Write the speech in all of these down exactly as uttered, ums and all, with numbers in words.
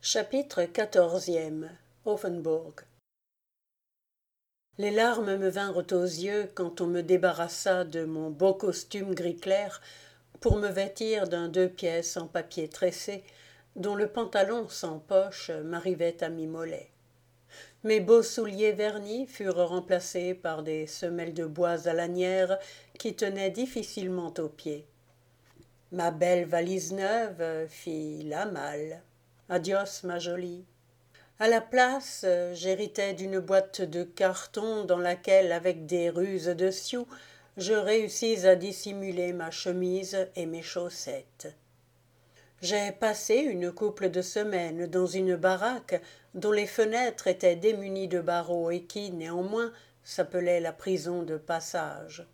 Chapitre quatorzième. Offenbourg. Les larmes me vinrent aux yeux quand on me débarrassa de mon beau costume gris clair pour me vêtir d'un deux pièces en papier tressé dont le pantalon sans poche m'arrivait à mi-mollet. Mes beaux souliers vernis furent remplacés par des semelles de bois à lanières qui tenaient difficilement aux pieds. Ma belle valise neuve fit la malle. Adios, ma jolie. À la place, j'héritais d'une boîte de carton dans laquelle, avec des ruses de sioux, je réussis à dissimuler ma chemise et mes chaussettes. J'ai passé une couple de semaines dans une baraque dont les fenêtres étaient démunies de barreaux et qui, néanmoins, s'appelait la prison de passage.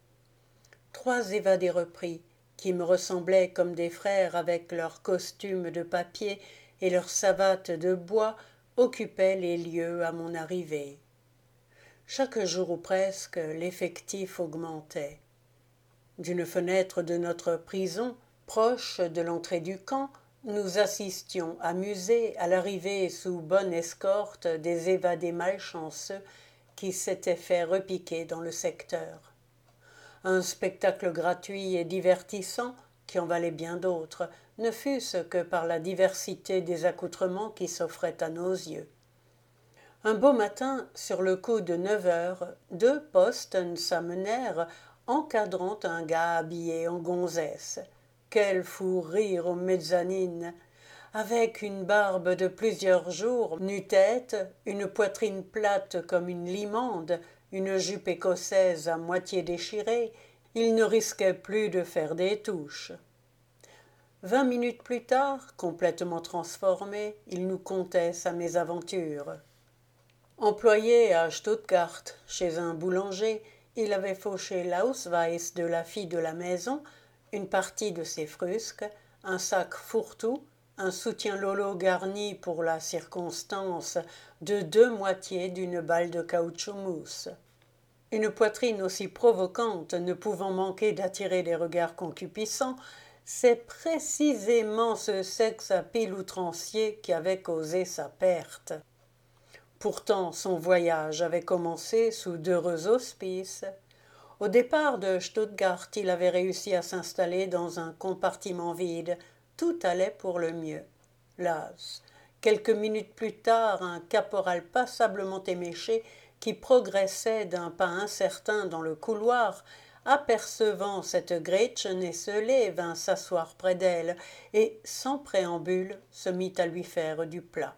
Trois évadés repris, qui me ressemblaient comme des frères avec leurs costumes de papier et leurs savates de bois, occupaient les lieux à mon arrivée. Chaque jour ou presque, l'effectif augmentait. D'une fenêtre de notre prison, proche de l'entrée du camp, nous assistions amusés à l'arrivée sous bonne escorte des évadés malchanceux qui s'étaient fait repiquer dans le secteur. Un spectacle gratuit et divertissant, qui en valait bien d'autres, ne fût-ce que par la diversité des accoutrements qui s'offraient à nos yeux. Un beau matin, sur le coup de neuf heures, deux postes s'amenèrent, encadrant un gars habillé en gonzesse. Quel fou rire aux mezzanines! Avec une barbe de plusieurs jours, nu-tête, une poitrine plate comme une limande, une jupe écossaise à moitié déchirée, il ne risquait plus de faire des touches. Vingt minutes plus tard, complètement transformé, il nous contait sa mésaventure. Employé à Stuttgart chez un boulanger, il avait fauché l'Ausweis de la fille de la maison, une partie de ses frusques, un sac fourre-tout, un soutien-lolo garni pour la circonstance de deux moitiés d'une balle de caoutchouc mousse. Une poitrine aussi provocante ne pouvant manquer d'attirer les regards concupiscents, c'est précisément ce sexe à pile outrancier qui avait causé sa perte. Pourtant, son voyage avait commencé sous d'heureux auspices. Au départ de Stuttgart, il avait réussi à s'installer dans un compartiment vide. Tout allait pour le mieux. Las, quelques minutes plus tard, un caporal passablement éméché qui progressait d'un pas incertain dans le couloir, apercevant cette Gretchen esselée, vint s'asseoir près d'elle et, sans préambule, se mit à lui faire du plat.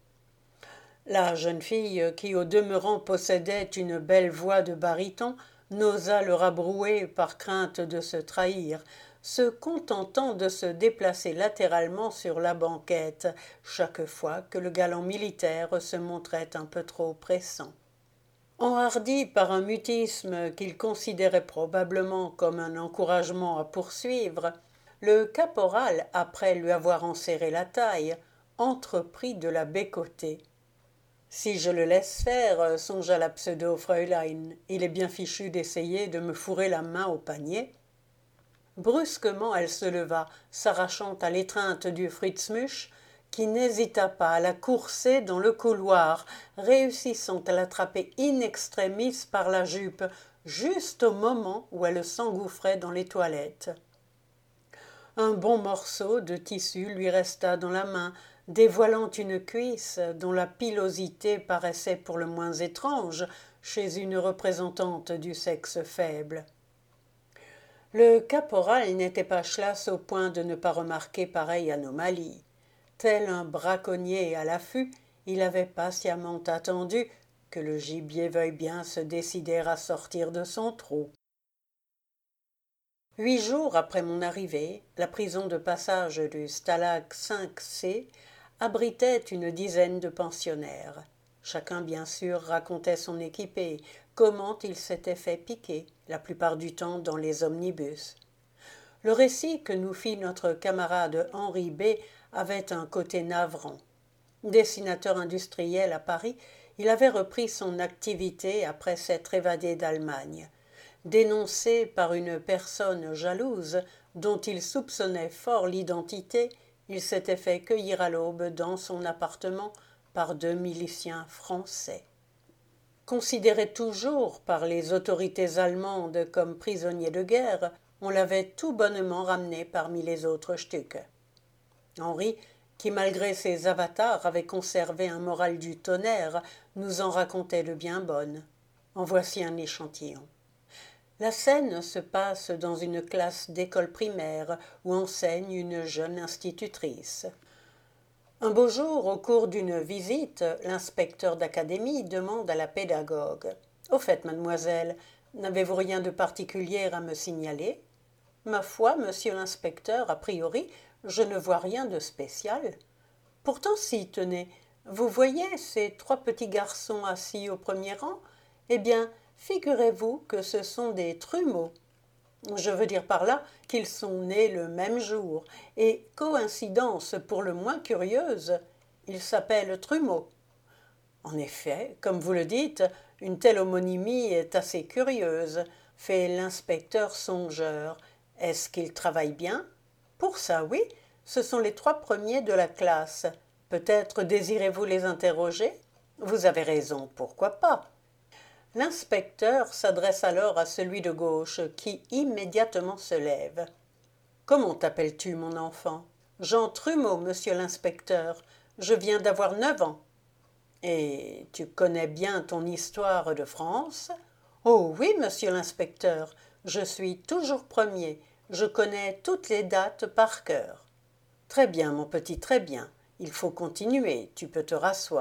La jeune fille, qui au demeurant possédait une belle voix de baryton, n'osa le rabrouer par crainte de se trahir, se contentant de se déplacer latéralement sur la banquette chaque fois que le galant militaire se montrait un peu trop pressant. Enhardi par un mutisme qu'il considérait probablement comme un encouragement à poursuivre, le caporal, après lui avoir enserré la taille, entreprit de la bécoter. Si je le laisse faire, songea la pseudo-Fräulein, il est bien fichu d'essayer de me fourrer la main au panier. Brusquement, elle se leva, s'arrachant à l'étreinte du Fritzmusch, qui n'hésita pas à la courser dans le couloir, réussissant à l'attraper in extremis par la jupe, juste au moment où elle s'engouffrait dans les toilettes. Un bon morceau de tissu lui resta dans la main, dévoilant une cuisse dont la pilosité paraissait pour le moins étrange chez une représentante du sexe faible. Le caporal n'était pas chlasse au point de ne pas remarquer pareille anomalie. Tel un braconnier à l'affût, il avait patiemment attendu que le gibier veuille bien se décider à sortir de son trou. Huit jours après mon arrivée, la prison de passage du Stalag cinq C abritait une dizaine de pensionnaires. Chacun, bien sûr, racontait son équipée, comment il s'était fait piquer, la plupart du temps dans les omnibus. Le récit que nous fit notre camarade Henri B. avait un côté navrant. Dessinateur industriel à Paris, il avait repris son activité après s'être évadé d'Allemagne. Dénoncé par une personne jalouse dont il soupçonnait fort l'identité, Il s'était fait cueillir à l'aube dans son appartement par deux miliciens français. Considéré toujours par les autorités allemandes comme prisonnier de guerre, on l'avait tout bonnement ramené parmi les autres Stuck. Henri, qui malgré ses avatars avait conservé un moral du tonnerre, nous en racontait de bien bonnes. En voici un échantillon. La scène se passe dans une classe d'école primaire où enseigne une jeune institutrice. Un beau jour, au cours d'une visite, l'inspecteur d'académie demande à la pédagogue « Au fait, mademoiselle, n'avez-vous rien de particulier à me signaler ?»« Ma foi, monsieur l'inspecteur, a priori, je ne vois rien de spécial. »« Pourtant si, tenez, vous voyez ces trois petits garçons assis au premier rang ? Eh bien, figurez-vous que ce sont des trumeaux. Je veux dire par là qu'ils sont nés le même jour, et, coïncidence pour le moins curieuse, ils s'appellent Trumeau. En effet, comme vous le dites, une telle homonymie est assez curieuse, fait l'inspecteur songeur. Est-ce qu'ils travaillent bien? Pour ça, oui, ce sont les trois premiers de la classe. Peut-être désirez-vous les interroger? Vous avez raison, pourquoi pas? L'inspecteur s'adresse alors à celui de gauche, qui immédiatement se lève. « Comment t'appelles-tu, mon enfant ?»« Jean Trumeau, monsieur l'inspecteur. Je viens d'avoir neuf ans. »« Et tu connais bien ton histoire de France ?»« Oh oui, monsieur l'inspecteur, je suis toujours premier. Je connais toutes les dates par cœur. »« Très bien, mon petit, très bien. Il faut continuer, tu peux te rasseoir. »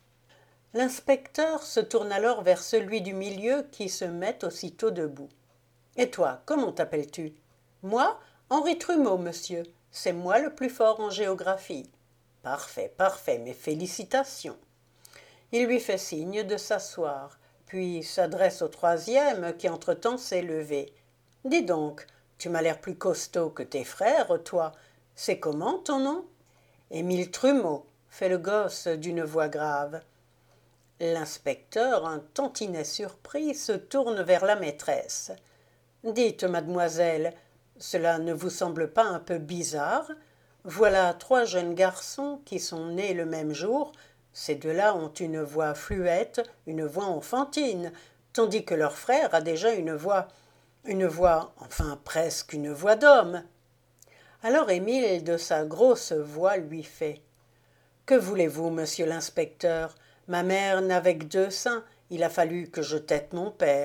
L'inspecteur se tourne alors vers celui du milieu qui se met aussitôt debout. « Et toi, comment t'appelles-tu ?»« Moi, Henri Trumeau, monsieur. C'est moi le plus fort en géographie. »« Parfait, parfait, mes félicitations. » Il lui fait signe de s'asseoir, puis s'adresse au troisième qui entre-temps s'est levé. « Dis donc, tu m'as l'air plus costaud que tes frères, toi. C'est comment ton nom ?»« Émile Trumeau, » fait le gosse d'une voix grave. L'inspecteur, un tantinet surpris, se tourne vers la maîtresse. « Dites, mademoiselle, cela ne vous semble pas un peu bizarre? Voilà trois jeunes garçons qui sont nés le même jour. Ces deux-là ont une voix fluette, une voix enfantine, tandis que leur frère a déjà une voix, une voix, enfin presque une voix d'homme. » Alors Émile, de sa grosse voix, lui fait « Que voulez-vous, monsieur l'inspecteur ? Ma mère n'avait que deux seins, il a fallu que je tète mon père. »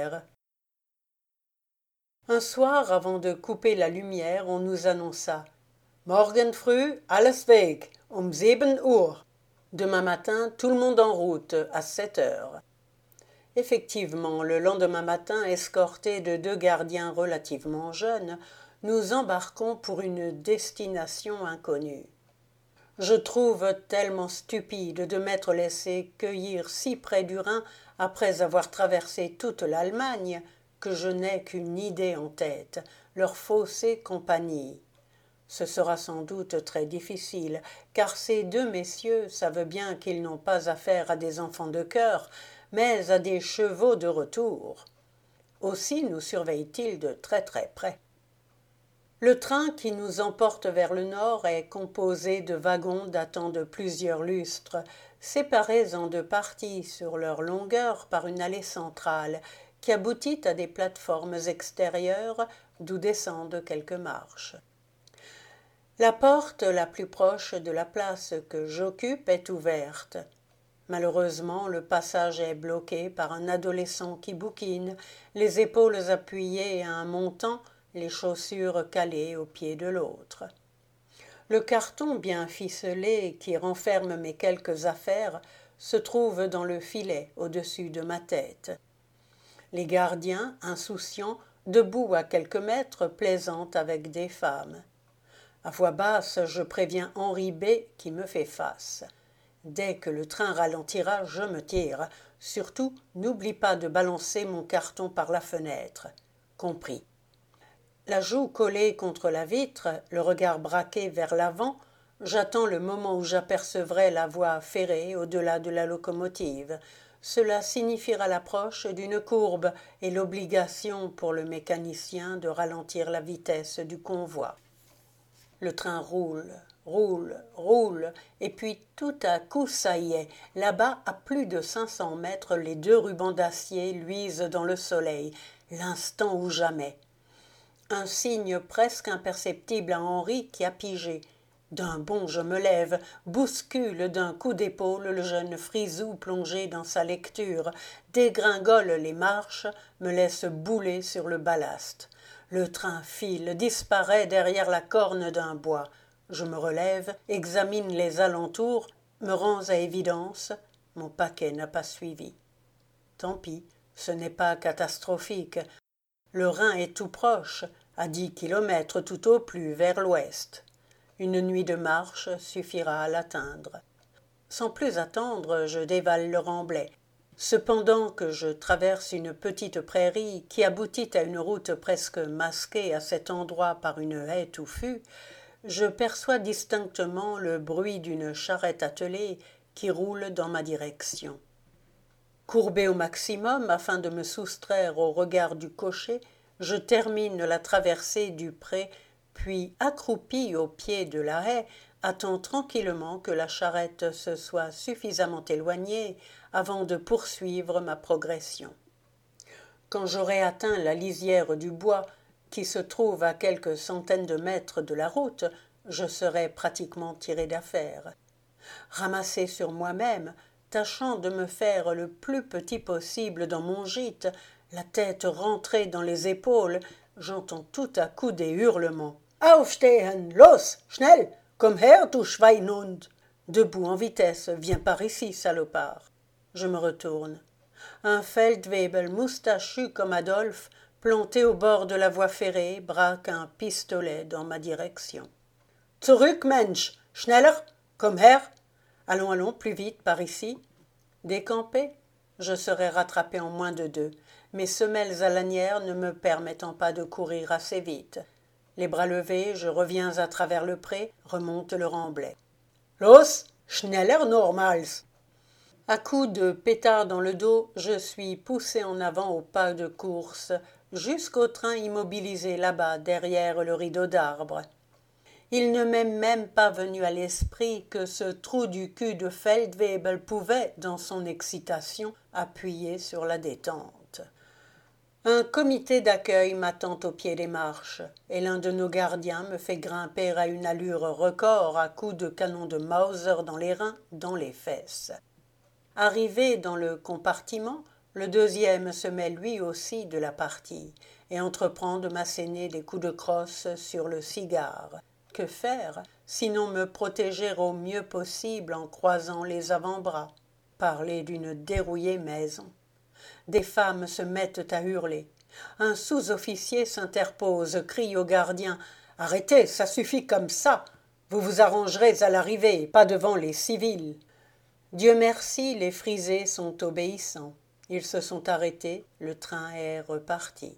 Un soir, avant de couper la lumière, on nous annonça « Morgen früh, alles weg, um sieben Uhr. » Demain matin, tout le monde en route, à sept heures. Effectivement, le lendemain matin, escortés de deux gardiens relativement jeunes, nous embarquons pour une destination inconnue. Je trouve tellement stupide de m'être laissé cueillir si près du Rhin après avoir traversé toute l'Allemagne que je n'ai qu'une idée en tête, leur fausser compagnie. Ce sera sans doute très difficile, car ces deux messieurs savent bien qu'ils n'ont pas affaire à des enfants de cœur, mais à des chevaux de retour. Aussi nous surveillent-ils de très très près. Le train qui nous emporte vers le nord est composé de wagons datant de plusieurs lustres, séparés en deux parties sur leur longueur par une allée centrale, qui aboutit à des plateformes extérieures d'où descendent quelques marches. La porte la plus proche de la place que j'occupe est ouverte. Malheureusement, le passage est bloqué par un adolescent qui bouquine, les épaules appuyées à un montant, les chaussures calées au pied de l'autre. Le carton bien ficelé qui renferme mes quelques affaires se trouve dans le filet au-dessus de ma tête. Les gardiens, insouciants, debout à quelques mètres, plaisantent avec des femmes. À voix basse, je préviens Henri B qui me fait face. Dès que le train ralentira, je me tire. Surtout, n'oublie pas de balancer mon carton par la fenêtre. Compris. La joue collée contre la vitre, le regard braqué vers l'avant, j'attends le moment où j'apercevrai la voie ferrée au-delà de la locomotive. Cela signifiera l'approche d'une courbe et l'obligation pour le mécanicien de ralentir la vitesse du convoi. Le train roule, roule, roule, et puis tout à coup ça y est, là-bas à plus de cinq cents mètres, les deux rubans d'acier luisent dans le soleil, l'instant ou jamais. Un signe presque imperceptible à Henri qui a pigé. D'un bond je me lève, bouscule d'un coup d'épaule le jeune frisou plongé dans sa lecture, dégringole les marches, me laisse bouler sur le ballast. Le train file, disparaît derrière la corne d'un bois. Je me relève, examine les alentours, me rends à évidence, mon paquet n'a pas suivi. Tant pis, ce n'est pas catastrophique. Le Rhin est tout proche, à dix kilomètres tout au plus vers l'ouest. Une nuit de marche suffira à l'atteindre. Sans plus attendre, je dévale le remblai. Cependant que je traverse une petite prairie qui aboutit à une route presque masquée à cet endroit par une haie touffue, je perçois distinctement le bruit d'une charrette attelée qui roule dans ma direction. Courbé au maximum afin de me soustraire au regard du cocher, je termine la traversée du pré, puis accroupi au pied de la haie, attends tranquillement que la charrette se soit suffisamment éloignée avant de poursuivre ma progression. Quand j'aurai atteint la lisière du bois, qui se trouve à quelques centaines de mètres de la route, je serai pratiquement tiré d'affaire. Ramassé sur moi-même, tâchant de me faire le plus petit possible dans mon gîte, la tête rentrée dans les épaules, j'entends tout à coup des hurlements. « Aufstehen! Los! Schnell! Komm her, du Schweinhund !» Debout en vitesse, viens par ici, salopard. Je me retourne. Un Feldwebel moustachu comme Adolphe, planté au bord de la voie ferrée, braque un pistolet dans ma direction. « Zurück, Mensch! Schneller! Komm her! » Allons, allons, plus vite, par ici. Décampé, je serai rattrapé en moins de deux, mes semelles à lanière ne me permettant pas de courir assez vite. Les bras levés, je reviens à travers le pré, remonte le remblai. Los, schneller normals. À coups de pétard dans le dos, je suis poussé en avant au pas de course, jusqu'au train immobilisé là-bas, derrière le rideau d'arbres. Il ne m'est même pas venu à l'esprit que ce trou du cul de Feldwebel pouvait, dans son excitation, appuyer sur la détente. Un comité d'accueil m'attend au pied des marches, et l'un de nos gardiens me fait grimper à une allure record à coups de canon de Mauser dans les reins, dans les fesses. Arrivé dans le compartiment, le deuxième se met lui aussi de la partie, et entreprend de m'asséner des coups de crosse sur le cigare. Que faire, sinon me protéger au mieux possible en croisant les avant-bras, parler d'une dérouillée maison. Des femmes se mettent à hurler. Un sous-officier s'interpose, crie au gardien « Arrêtez, ça suffit comme ça. Vous vous arrangerez à l'arrivée, pas devant les civils. » Dieu merci, les frisés sont obéissants. Ils se sont arrêtés, le train est reparti.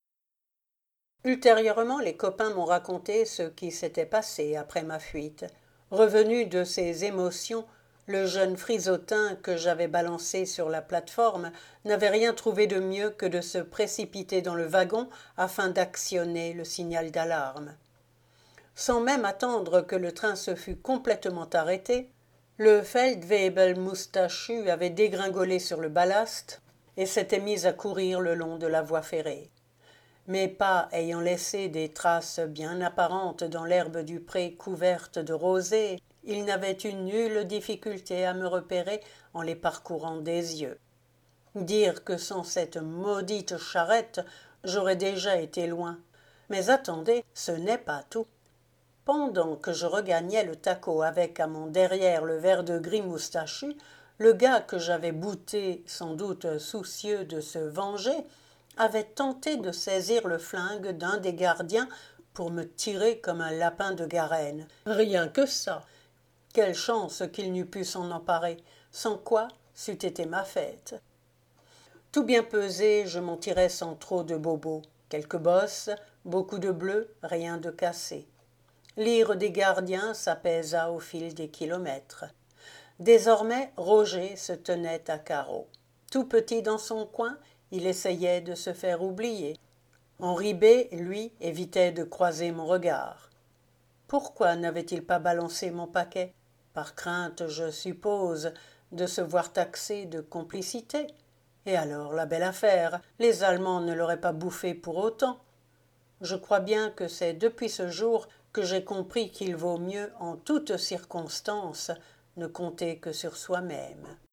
Ultérieurement, les copains m'ont raconté ce qui s'était passé après ma fuite. Revenu de ses émotions, le jeune frisotin que j'avais balancé sur la plate-forme n'avait rien trouvé de mieux que de se précipiter dans le wagon afin d'actionner le signal d'alarme. Sans même attendre que le train se fût complètement arrêté, le Feldwebel moustachu avait dégringolé sur le ballast et s'était mis à courir le long de la voie ferrée. Mes pas ayant laissé des traces bien apparentes dans l'herbe du pré couverte de rosée, il n'avait eu nulle difficulté à me repérer en les parcourant des yeux. Dire que sans cette maudite charrette, j'aurais déjà été loin. Mais attendez, ce n'est pas tout. Pendant que je regagnais le taco avec à mon derrière le vert de gris moustachu, le gars que j'avais bouté, sans doute soucieux de se venger, avait tenté de saisir le flingue d'un des gardiens pour me tirer comme un lapin de Garenne. Rien que ça. Quelle chance qu'il n'eût pu s'en emparer, sans quoi c'eût été ma fête. Tout bien pesé, je m'en tirais sans trop de bobos. Quelques bosses, beaucoup de bleus, rien de cassé. L'ire des gardiens s'apaisa au fil des kilomètres. Désormais, Roger se tenait à carreau. Tout petit dans son coin, il essayait de se faire oublier. Henri B, lui, évitait de croiser mon regard. Pourquoi n'avait-il pas balancé mon paquet? Par crainte, je suppose, de se voir taxé de complicité. Et alors, la belle affaire, les Allemands ne l'auraient pas bouffé pour autant. Je crois bien que c'est depuis ce jour que j'ai compris qu'il vaut mieux, en toutes circonstances, ne compter que sur soi-même.